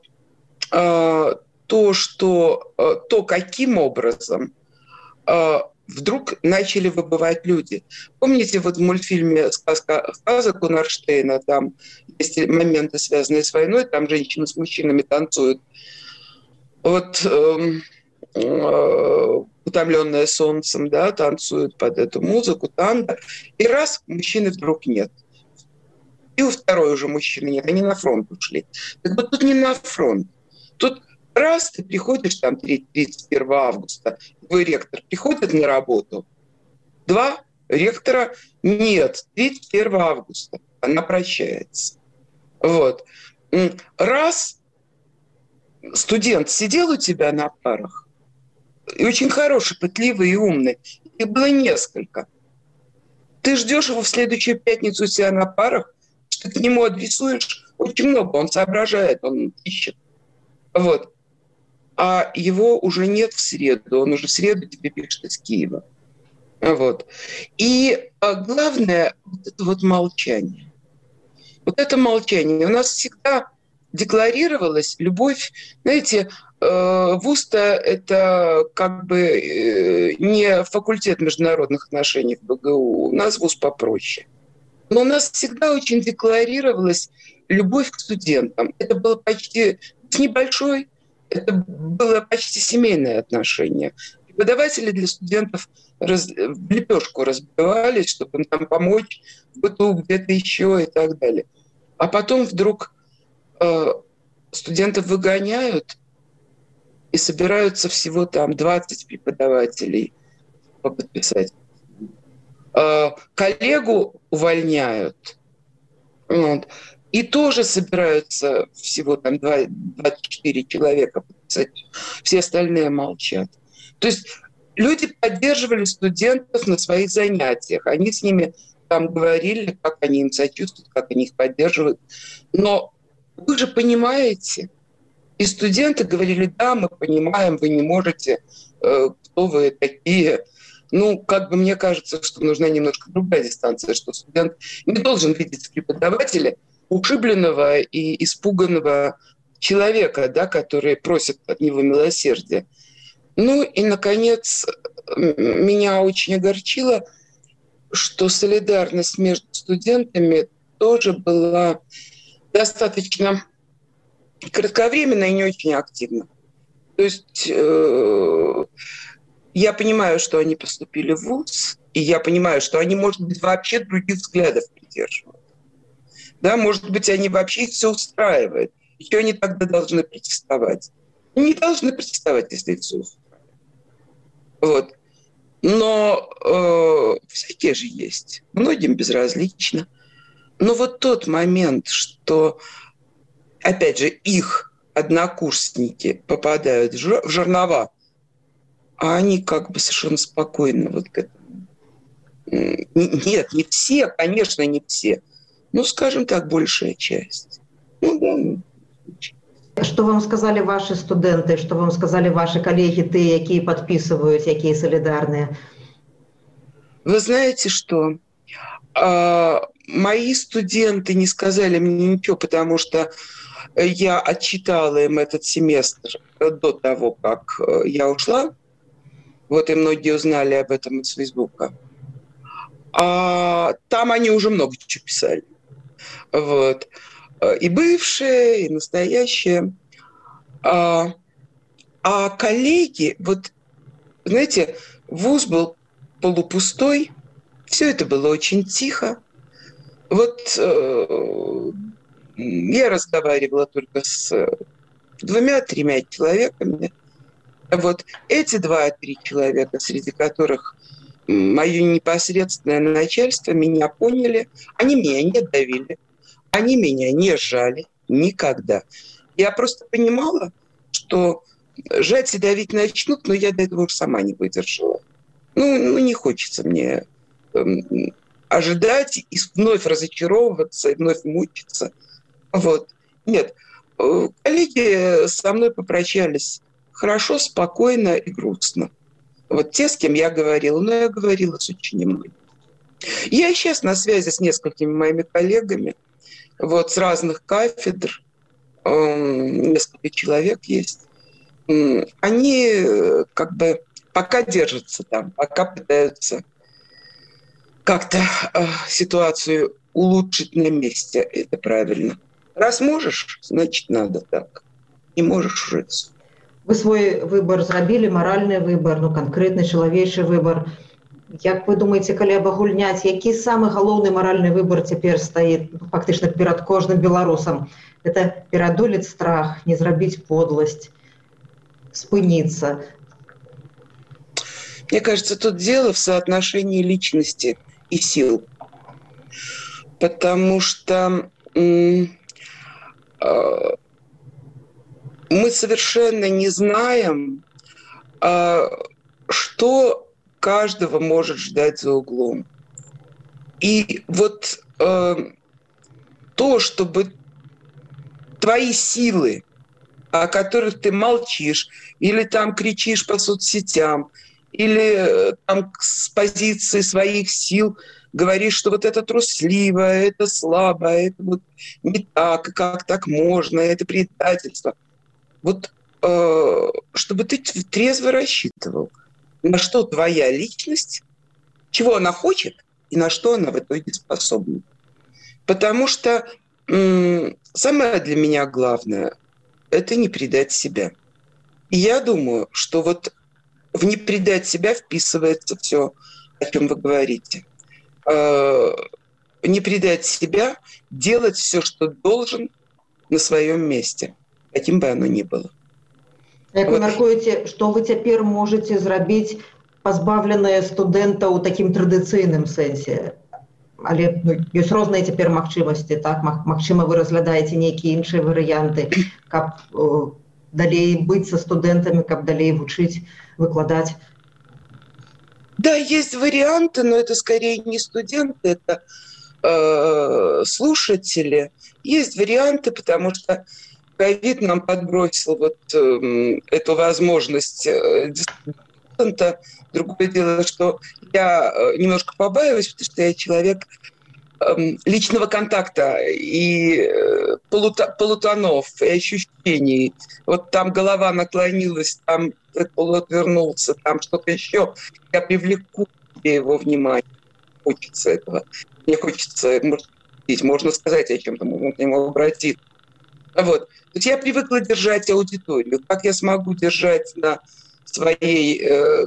то, каким образом вдруг начали выбывать люди. Помните, вот в мультфильме «Сказка Кунарштейна», там есть моменты, связанные с войной, там женщины с мужчинами танцуют. Вот утомленная солнцем, да, танцуют под эту музыку, танго, и раз, мужчины вдруг нет. И у второй уже мужчины нет, они на фронт ушли. Так вот тут не на фронт. Тут раз ты приходишь там 31 августа, твой ректор приходит на работу, 2, ректора нет, 31 августа, она прощается. Вот. Раз студент сидел у тебя на парах, и очень хороший, пытливый и умный, их было несколько. Ты ждешь его в следующую пятницу у себя на парах, что ты к нему адресуешь очень много, он соображает, он ищет. Вот. А его уже нет в среду, он уже в среду тебе пишет из Киева. Вот. И главное, вот это вот молчание. Вот это молчание. У нас всегда декларировалась любовь, знаете, ВУСТа — это как бы не факультет международных отношений в БГУ, у нас ВУЗ попроще. Но у нас всегда очень декларировалась любовь к студентам. Это было почти небольшой, это было почти семейное отношение. Преподаватели для студентов в лепешку разбивались, чтобы нам помочь в быту, где-то еще и так далее. А потом вдруг студентов выгоняют, и собираются всего там 20 преподавателей подписать. Коллегу увольняют. Вот. и тоже собираются всего там 24 человека подписать, все остальные молчат. То есть люди поддерживали студентов на своих занятиях, они с ними там говорили, как они им сочувствуют, как они их поддерживают. Но вы же понимаете, и студенты говорили: да, мы понимаем, вы не можете, кто вы такие. Ну, как бы мне кажется, что нужна немножко другая дистанция, что студент не должен видеть в преподавателе ушибленного и испуганного человека, да, который просит от него милосердия. Ну и, наконец, меня очень огорчило, что солидарность между студентами тоже была достаточно кратковременная и не очень активна. То есть я понимаю, что они поступили в ВУЗ, и я понимаю, что они, может быть, вообще других взглядов придерживают. Да, может быть, они вообще их все устраивают. И что они тогда должны протестовать? Не должны протестовать, если их все устраивает. Вот. Но всякие же есть. Многим безразлично. Но вот тот момент, что, опять же, их однокурсники попадают в жернова, а они как бы совершенно спокойно вот к этому. Нет, не все, конечно, не все. Ну, скажем так, большая часть. Ну, да. Что вам сказали ваши студенты, что вам сказали ваши коллеги, ты, какие подписывают, какие солидарные? Вы знаете, что мои студенты не сказали мне ничего, потому что я отчитала им этот семестр до того, как я ушла. Вот и многие узнали об этом из Фейсбука. А там они уже много чего писали. Вот. И бывшие, и настоящие. А коллеги, вот, знаете, вуз был полупустой, все это было очень тихо. Вот я разговаривала только с 2-3 человеками. Вот эти 2-3 человека, среди которых мое непосредственное начальство, меня поняли. Они меня не давили, они меня не сжали никогда. Я просто понимала, что жать и давить начнут, но я до этого уже сама не выдержала. Ну не хочется мне ожидать и вновь разочаровываться, и вновь мучиться. Вот. Нет, коллеги со мной попрощались хорошо, спокойно и грустно. Вот те, с кем я говорила, но я говорила с очень немногими. Я сейчас на связи с несколькими моими коллегами, вот, с разных кафедр, несколько человек есть. Они как бы пока держатся там, пока пытаются как-то ситуацию улучшить на месте. Это правильно. Раз можешь, значит, надо так. Не можешь уже. Вы свой выбор зрабілі, маральны выбор, ну канкрэтны чалавечы выбор. Як вы думаеце, калі абагульняць, які самы галоўны маральны выбор цяпер стаіць фактычна перад кожным беларусам? Это пераадолець страх, не зрабіць подласць, спыніцца. Мне кажется, тут дело в соотношении личности и сил. Потому что мы совершенно не знаем, что каждого может ждать за углом. И вот то, чтобы твои силы, о которых ты молчишь, или там кричишь по соцсетям, или там с позиции своих сил говоришь, что вот это трусливо, это слабо, это вот не так, как так можно, это предательство. Вот чтобы ты трезво рассчитывал, на что твоя личность, чего она хочет и на что она в итоге способна. Потому что самое для меня главное – это не предать себя. И я думаю, что вот в не предать себя вписывается все, о чем вы говорите. Не предать себя, делать все, что должен на своем месте, каким бы оно ни было. Як вы мяркуеце, што вы цяпер можаце зрабіць пазбаўленыя студэнтаў у такім традыцыйным сэнсе? але ёсць розныя цяпер магчымасці, так? Магчыма, вы разглядаеце нейкія іншыя варыянты, каб далей быць са студэнтамі, каб далей вучыць, выкладаць? Да, есть варианты, но это скорее не студенты, это слушатели. Есть варианты, потому что ковид нам подбросил вот эту возможность дистанта. Другое дело, что я немножко побаиваюсь, потому что я человек личного контакта и полутонов, и ощущений. Вот там голова наклонилась, там полуотвернулся, там что-то еще. Я привлеку его внимание. Хочется этого. Мне хочется, можно сказать о чем-то, можно к нему обратиться. Вот. То есть я привыкла держать аудиторию. Как я смогу держать на своей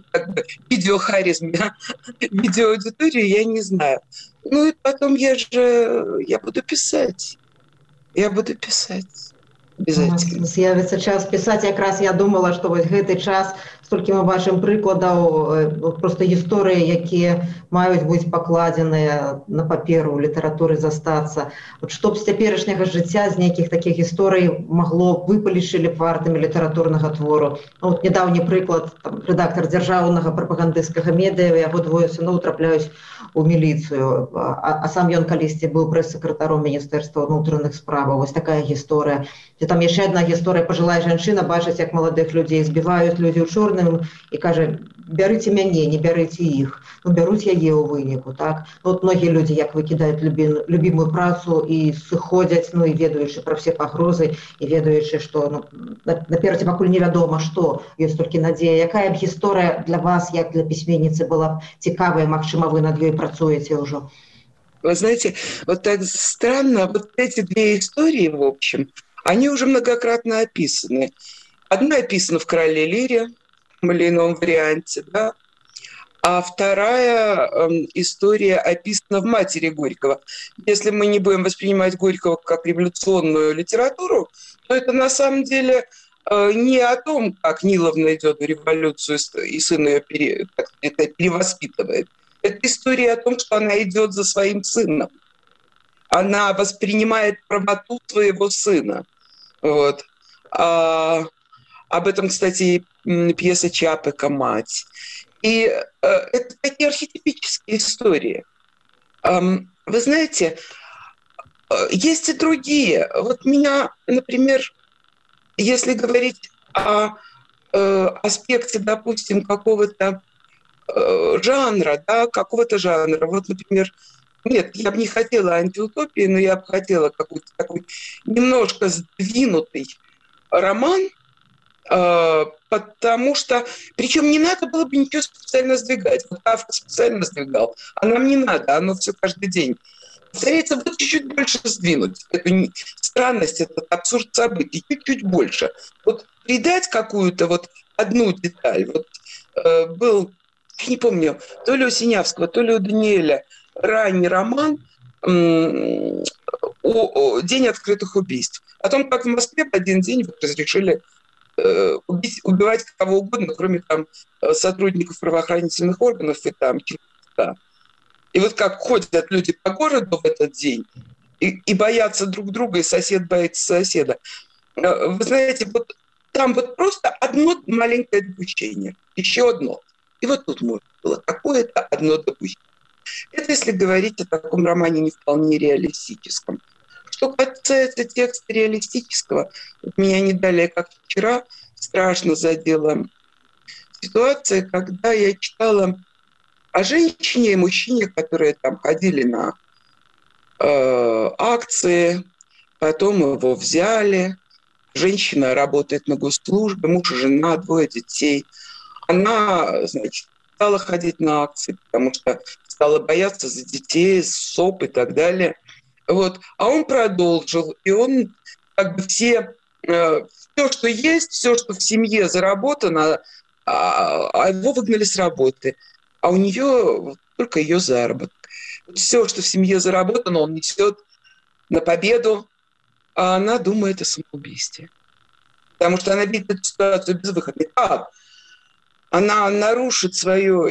видеохаризме видеоаудиторию, я не знаю. Ну и потом я буду писать. Я буду писать. Обязательно. З'явіцца час пісаць. Якраз я думала, што вось гэты час, столькі мы бачым прыкладаў, проста гісторыі, якія маюць быць пакладзеныя на паперу, у літаратуры застацца. От што б з цяперашняга жыцця, з нейкіх такіх гісторый магло выпалічылі б вартымі літаратурнага твору. Вот нядаўні прыклад, рэдактар дзяржаўнага прапагандысцкага медыа, яго двое сыноў трапляюць у міліцыю, а сам ён калісьці быў прэс-сакратаром Міністэрства ўнутраных справаў. Вось такая гісторыя. Там яшчэ адна гісторыя, пажылая жанчына бачыць, як маладых людзей збіваюць людзі ў чорным і кажа: бярыце мяне, не бярыце іх. Ну, бяруць яе ў выніку, так? Вот многія людзі як выкідаюць любімую працу і сыходзяць, ну і ведаючы пра все пагрозы і ведаючы, што наперадзе пакуль невядома што, ёсць толькі надзея. Якая б гісторыя для вас, як для пісьменніцы, была б цікавая, магчыма, вы над ёй працуеце ўжо? Вы знаете, вот так странно, вот эти две истории, в общем, они уже многократно описаны. Одна описана в «Короле Лире» в том или ином варианте, да, а вторая история описана в «Матери Горького». Если мы не будем воспринимать Горького как революционную литературу, то это на самом деле не о том, как Ниловна идет в революцию и сын ее перевоспитывает. Это история о том, что она идет за своим сыном. Она воспринимает правоту своего сына. Вот. Об этом, кстати, пьеса Чапека «Мать». И это такие архетипические истории. Вы знаете, есть и другие. Вот меня, например, если говорить о аспекте, допустим, какого-то жанра, да, какого-то жанра. Вот, например, нет, я бы не хотела антиутопии, но я бы хотела какой-то такой немножко сдвинутый роман, потому что, причем не надо было бы ничего специально сдвигать. Вот Кафка специально сдвигал, а нам не надо, оно все каждый день. Повторяется, вот чуть-чуть больше сдвинуть эту странность, этот абсурд событий, чуть-чуть больше. Вот придать какую-то вот одну деталь. Вот был, я не помню, то ли у Синявского, то ли у Даниэля ранний роман «День открытых убийств». О том, как в Москве в один день разрешили убивать кого угодно, кроме там сотрудников правоохранительных органов и там Черновска. И вот как ходят люди по городу в этот день и боятся друг друга, и сосед боится соседа. Вы знаете, вот там вот просто одно маленькое допущение, еще одно. И вот тут можно было какое-то одно допущение. Это если говорить о таком романе не вполне реалистическом. Что касается текста реалистического, меня не далее, как вчера, страшно задела ситуация, когда я читала о женщине и мужчине, которые там ходили на акции, потом его взяли. Женщина работает на госслужбе, муж и жена, 2 детей. Она, значит, стала ходить на акции, потому что стала бояться за детей, СОП и так далее. Вот. А он продолжил, и он как бы все, что есть, все, что в семье заработано, а его выгнали с работы. А у нее только ее заработок. Все, что в семье заработано, он несет на победу, а она думает о самоубийстве. Потому что она видит эту ситуацию безвыходной. Как? Она нарушит свое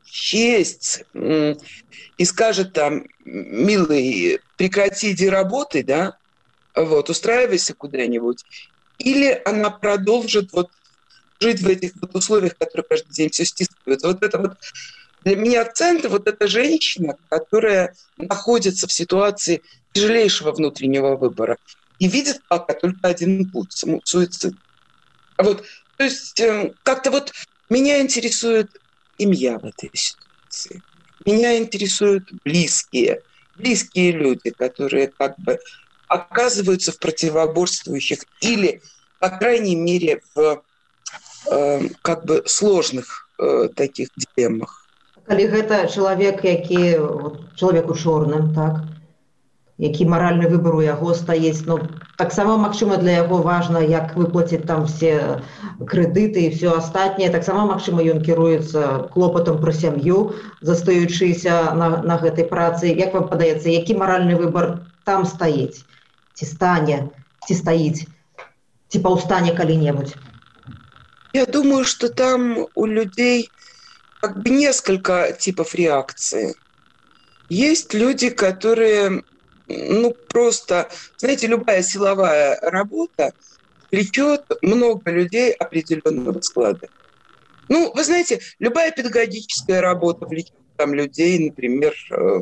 честь и скажет там: милый, прекрати, иди работай, да, вот, устраивайся куда-нибудь, или она продолжит вот жить в этих вот условиях, которые каждый день все стискивают. Вот это вот для меня центр, вот эта женщина, которая находится в ситуации тяжелейшего внутреннего выбора и видит пока только один путь – суицид. Вот, то есть как-то вот меня интересует семья в этой ситуации. Меня интересуют близкие люди, которые как бы оказываются в противоборствующих или, по крайней мере, в как бы сложных таких дилеммах. Калі гэта чалавек, які чалавек у чорным, так, які маральны выбар у яго стаіць, ну, таксама, магчыма, для яго важна, як выплаціць там все крэдыты і все астатняе, таксама, магчыма, ён кіруецца клопатам пра сям'ю, застаючыся на гэтай працы. Як вам падаецца, які маральны выбар там стаіць? Ці стаіць, ці паўстане калі-небудзь? Я думаю, что там у людей как бы несколько типов реакции. Есть люди, которые, ну, просто, знаете, любая силовая работа влечет много людей определенного склада. Ну, вы знаете, любая педагогическая работа влечет там людей, например,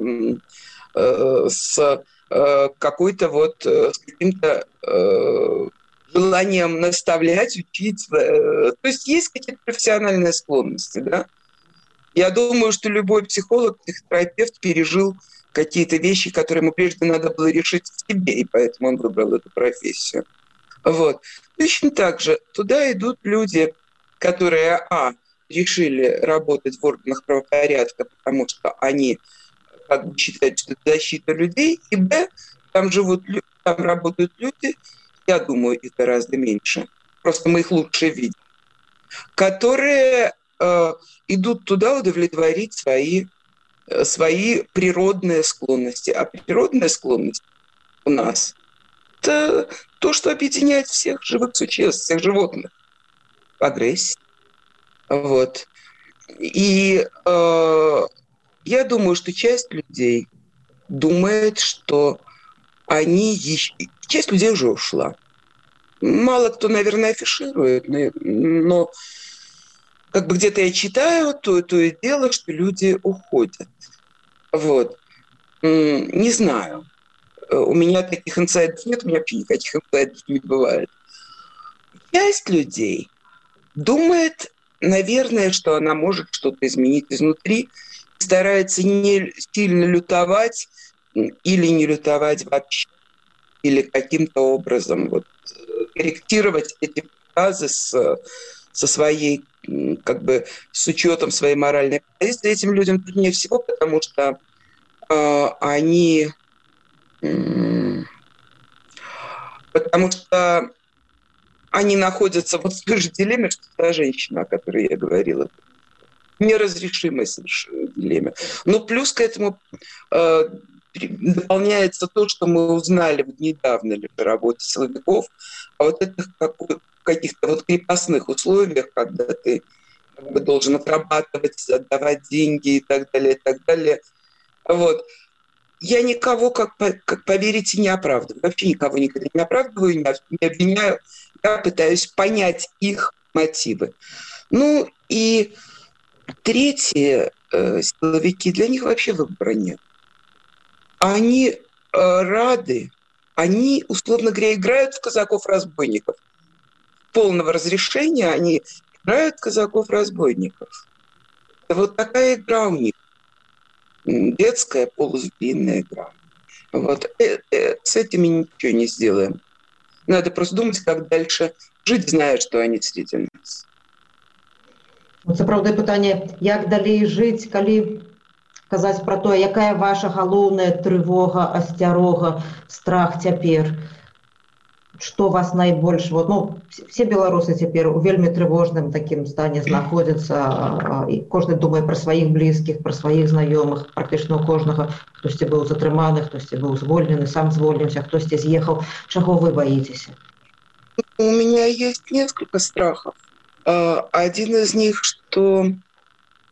с какой-то вот, с каким-то желанием наставлять, учить. То есть есть какие-то профессиональные склонности, да? Я думаю, что любой психолог, психотерапевт пережил какие-то вещи, которые ему прежде надо было решить в себе, и поэтому он выбрал эту профессию. Вот. Точно так же туда идут люди, которые, решили работать в органах правопорядка, потому что они как бы считают, что это защита людей, и там работают люди, я думаю, их гораздо меньше, просто мы их лучше видим, которые идут туда удовлетворить свои природные склонности. А природная склонность у нас – это то, что объединяет всех живых существ, всех животных. Агрессия. Вот. И я думаю, что часть людей думает, что часть людей уже ушла. Мало кто, наверное, афиширует, но как бы где-то я читаю то и дело, что люди уходят. Вот. Не знаю. У меня таких инсайдов нет, у меня вообще никаких инсайдов не бывает. Часть людей думает, наверное, что она может что-то изменить изнутри, старается не сильно лютовать или не лютовать вообще, или каким-то образом вот корректировать эти фразы со своей, как бы, с учетом своей моральной позиции. Этим людям труднее всего, потому что они находятся вот в той же дилемме, что та женщина, о которой я говорила. Неразрешимой совершенно дилемме. Но плюс к этому дополняется то, что мы узнали вот недавно в работе силовиков, о вот этих каких-то вот крепостных условиях, когда ты как бы должен отрабатывать, отдавать деньги и так далее, и так далее. Вот. Я никого, как поверите, не оправдываю. Вообще никого никогда не оправдываю, не обвиняю. Я пытаюсь понять их мотивы. Ну и третьи силовики, для них вообще выбора нет. Они рады, они, условно говоря, играют в казаков-разбойников. Полного разрешения они играют в казаков-разбойников. Вот такая игра у них. Детская, полузубийная игра. Вот. С этими ничего не сделаем. Надо просто думать, как дальше жить, зная, что они среди нас. Сапраўднае пытанне, як далей жыць, калі казаць пра тое, якая ваша галоўная трывога, асцярога, страх цяпер? Што вас найбольш... все беларусы цяпер у вельмі трывожным такім стане знаходзяцца, і кожны думае пра сваіх блізкіх, пра сваіх знаёмых, практычна у кожнага, хтосьці быў затрыманы, хтосьці быў звольнены, сам звольніўся, хтосьці з'ехаў. Чаго вы боитесь? У меня есть несколько страхов. Один из них, что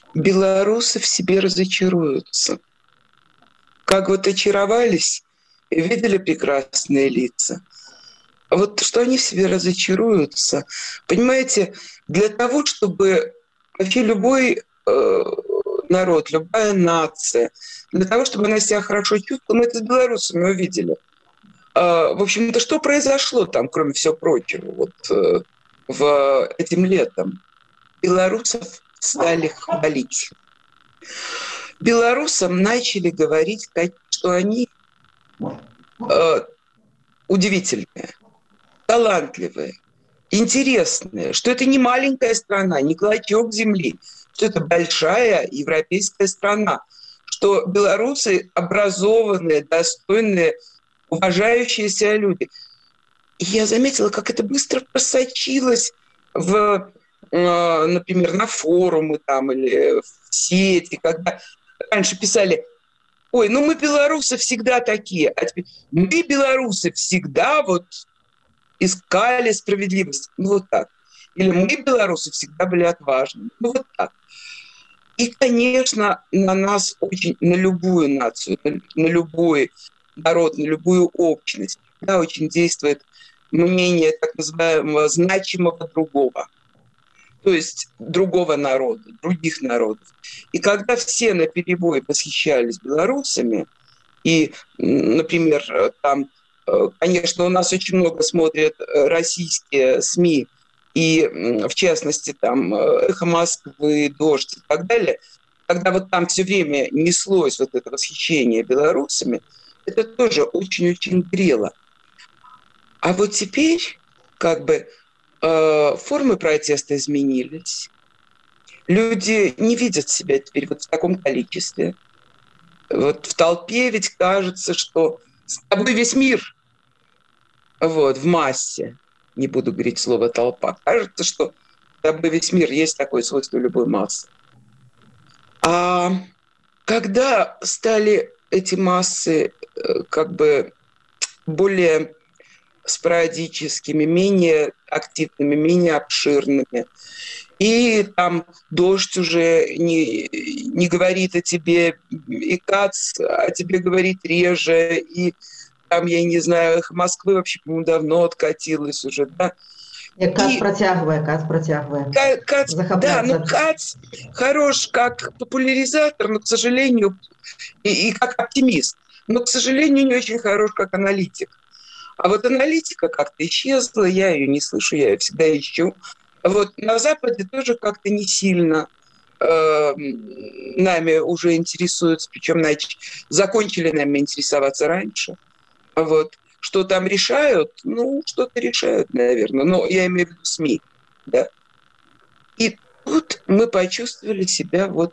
белорусы в себе разочаруются. Как вот очаровались и видели прекрасные лица. А вот что они в себе разочаруются. Понимаете, для того, чтобы вообще любой народ, любая нация, для того, чтобы она себя хорошо чувствовала, мы это с белорусами увидели. В общем-то, что произошло там, кроме всего прочего, вот в этим летом? Белорусов стали хвалить. Белорусам начали говорить, что они удивительные, талантливые, интересные, что это не маленькая страна, не клочок земли, что это большая европейская страна, что белорусы образованные, достойные, уважающие себя люди. И я заметила, как это быстро просочилось например, на форумы там, или в сети, когда раньше писали: ой, ну мы белорусы всегда такие, а теперь мы белорусы всегда вот искали справедливость. Ну вот так. Или мы белорусы всегда были отважными. Ну вот так. И, конечно, на нас очень, на любую нацию, на любой народ, на любую общность, да, очень действует мнение так называемого значимого другого. То есть другого народа, других народов. И когда все наперебой восхищались белорусами, и, например, там, конечно, у нас очень много смотрят российские СМИ, и, в частности, там, «Эхо Москвы», «Дождь» и так далее, когда вот там все время неслось вот это восхищение белорусами, это тоже очень-очень грело. А вот теперь, как бы, формы протеста изменились. Люди не видят себя теперь вот в таком количестве. Вот в толпе ведь кажется, что с тобой весь мир. Вот, в массе. Не буду говорить слово «толпа». Кажется, что с тобой весь мир. Есть такое свойство любой массы. А когда стали эти массы как бы более спорадическими, менее активными, менее обширными. И там «Дождь» уже не говорит о тебе, и КАЦ о тебе говорит реже, и там, я не знаю, «Эхо Москвы» вообще, по-моему, давно откатилось уже, да. КАЦ протягивая. КАЦ, да, ну КАЦ хорош как популяризатор, но, к сожалению, и как оптимист, но, к сожалению, не очень хорош как аналитик. А вот аналитика как-то исчезла, я ее не слышу, я ее всегда ищу. Вот на Западе тоже как-то не сильно нами уже интересуются, причем закончили нами интересоваться раньше. Вот. Что там решают? Ну, что-то решают, наверное. Но я имею в виду СМИ. Да. И тут мы почувствовали себя вот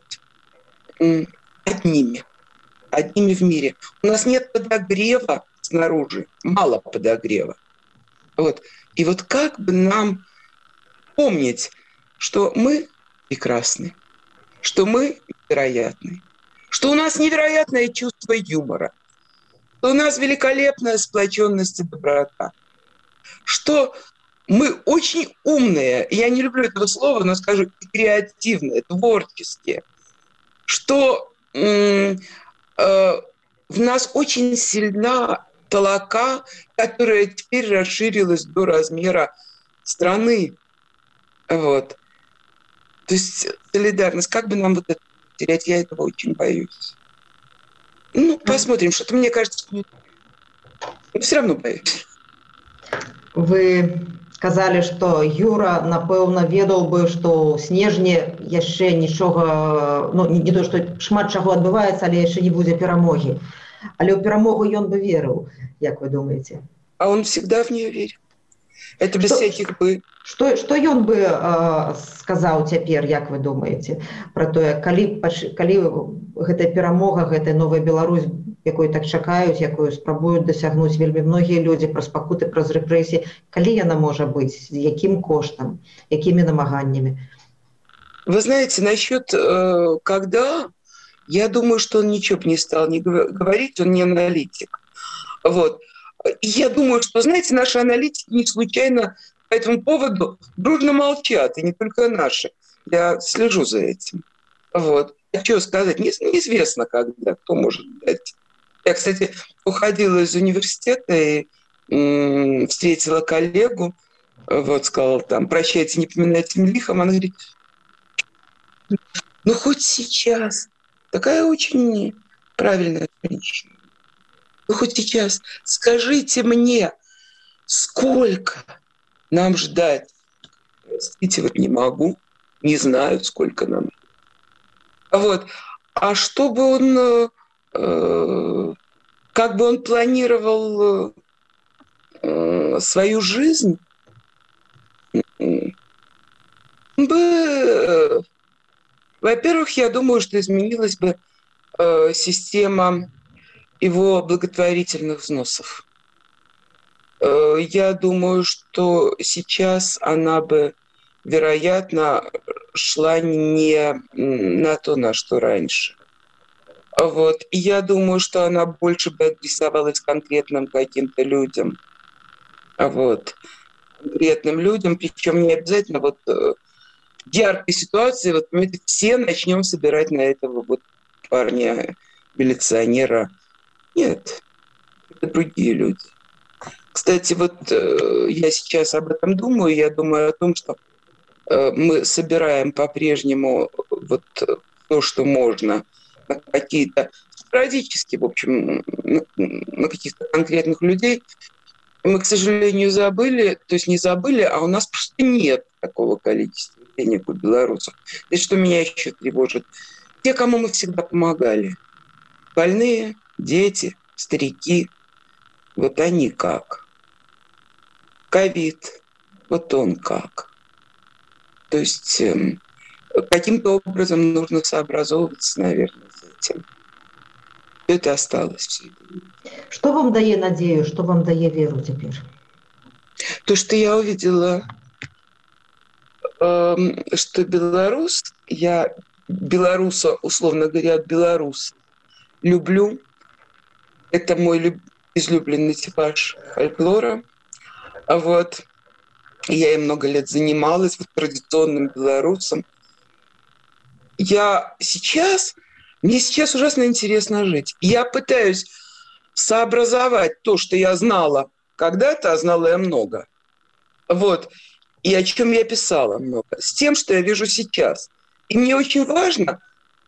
одними в мире. У нас нет подогрева снаружи, мало подогрева. Вот. И вот как бы нам помнить, что мы прекрасны, что мы невероятны, что у нас невероятное чувство юмора, что у нас великолепная сплоченность и доброта, что мы очень умные, я не люблю этого слова, но скажу, креативные, творческие, что в нас очень сильна толока, которая теперь расширилась до размера страны. Вот. То есть солидарность, как бы нам вот это терять, я этого очень боюсь. Ну, посмотрим, что-то мне кажется, но все равно боюсь. Вы сказали, што Юра, напэўна, ведаў бы, што ў снежні яшчэ нічога, ну, не то, што шмат чаго адбываецца, але яшчэ не будзе перамогі. Але ў перамогу ён бы верыў, як вы думаеце? А он всегда в нее верит. Это без всяких бы. Што ён бы сказаў цяпер, як вы думаеце, пра тое, калі гэтая перамога, гэтая новая Беларусь, якой так чакаюць, якую спрабуюць дасягнуць вельмі многія людзі праз пакуты, праз рэпрэсіі, калі яна можа быць, з якім коштам, якімі намаганнямі? Вы знаете, насчет когда, я думаю, что он ничего бы не стал не говорить, он не аналитик. Вот. И я думаю, что, знаете, наши аналитики не случайно по этому поводу дружно молчат, и не только наши. Я слежу за этим. Вот. А что сказать? Неизвестно, когда, кто может дать. Я, кстати, уходила из университета и встретила коллегу, вот, сказала там, прощайте, не поминайте лихом. Она говорит, ну хоть сейчас. Такая очень правильная женщина. Ну хоть сейчас скажите мне, сколько нам ждать? Простите, вот не могу, не знаю, сколько нам. Вот. А чтобы он, как бы он планировал свою жизнь, во-первых, я думаю, что изменилась бы система его благотворительных взносов. Я думаю, что сейчас она бы, вероятно, шла не на то, на что раньше. Вот. И я думаю, что она больше бы адресовалась конкретным каким-то людям. Вот. Конкретным людям, причем не обязательно вот в яркой ситуации, вот, понимаете, все начнем собирать на этого вот парня, милиционера. Нет, это другие люди. Кстати, вот я сейчас об этом думаю, я думаю о том, что мы собираем по-прежнему вот то, что можно, на какие-то спорадически, в общем, на каких-то конкретных людей. Мы, к сожалению, забыли, то есть не забыли, а у нас просто нет такого количества денег у белорусов. И что меня еще тревожит? Те, кому мы всегда помогали. Больные, дети, старики. Вот они как. Ковид. Вот он как. То есть каким-то образом нужно сообразовываться, наверное, с этим. Это осталось все. Что вам дае надею, что вам дае веру теперь? То, что я увидела, что я белоруса, условно говоря, белорус, люблю. Это мой излюбленный типаж фольклора. Вот. Я им много лет занималась вот, традиционным белорусом. Мне сейчас ужасно интересно жить. Я пытаюсь сообразовать то, что я знала когда-то, а знала я много. Вот. И о чем я писала много. С тем, что я вижу сейчас. И мне очень важно,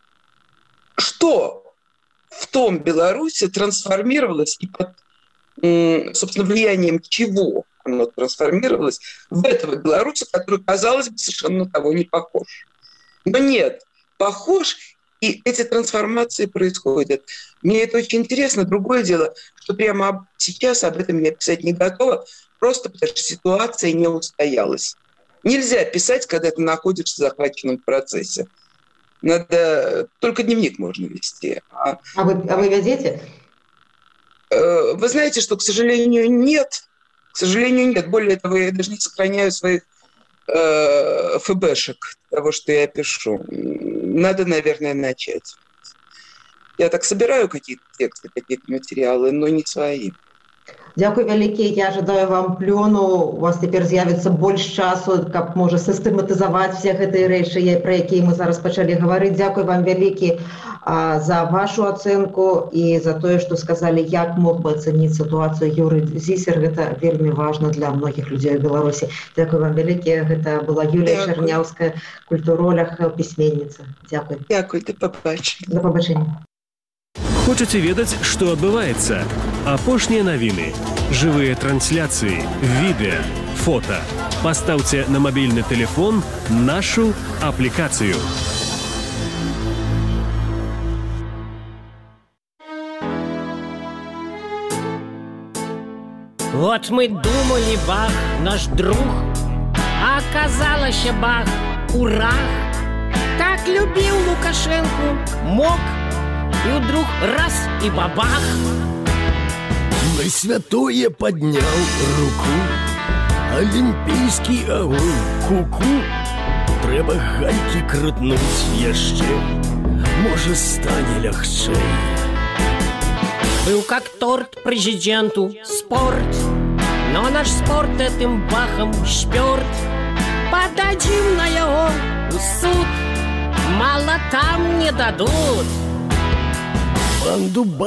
что в том Беларуси трансформировалось и под, собственно, влиянием чего оно трансформировалось в этого белоруса, который, казалось бы, совершенно на того не похож. Но нет, похож, и эти трансформации происходят. Мне это очень интересно. Другое дело, что прямо сейчас об этом я писать не готова, просто потому что ситуация не устоялась. Нельзя писать, когда ты находишься в захваченном процессе. Надо... Только дневник можно вести. А вы ведете? Вы знаете, что, к сожалению, нет. К сожалению, нет. Более того, я даже не сохраняю своих ФБшек того, что я пишу. Надо, наверное, начать. Я так собираю какие-то тексты, какие-то материалы, но не свои. Дякую вялікі. Я жадаю вам плёну. У вас цяпер з'явіцца больш часу, каб можа сістэматызаваць все гэтыя рэчы, пра якія мы зараз пачалі гаварыць. Дзякуй вам вялікі за вашу ацэнку і за тое, што сказалі, як мог бы ацэніць сітуацыю Юрый Зісер. Гэта вельмі важна для многіх людзей у Беларусі. Дзякуй вам вялікі. Гэта была Юлія Чарняўская, культуролог, пісьменніца. Дзякуй. Дзякуй, да пабачення. Да пабачення. Хочаце ведаць, што адбываецца? Апошнія навіны, жывыя трансляцыі, відэа, фота. Пастаўце на мабільны тэлефон нашу аплікацыю. Вот мы думали, Бах наш друг, а оказалось, Бах ураг. Так любил Лукашенко, мог. И вдруг раз и бабах. На святое поднял руку олимпийский огонь, ку-ку. Трэба гайки крутнуть яшчэ, может стане лягчэй. Был как торт президенту спорт, но наш спорт этим Бахом шпёрт. Подадим на его в суд, мало там не дадут. Банду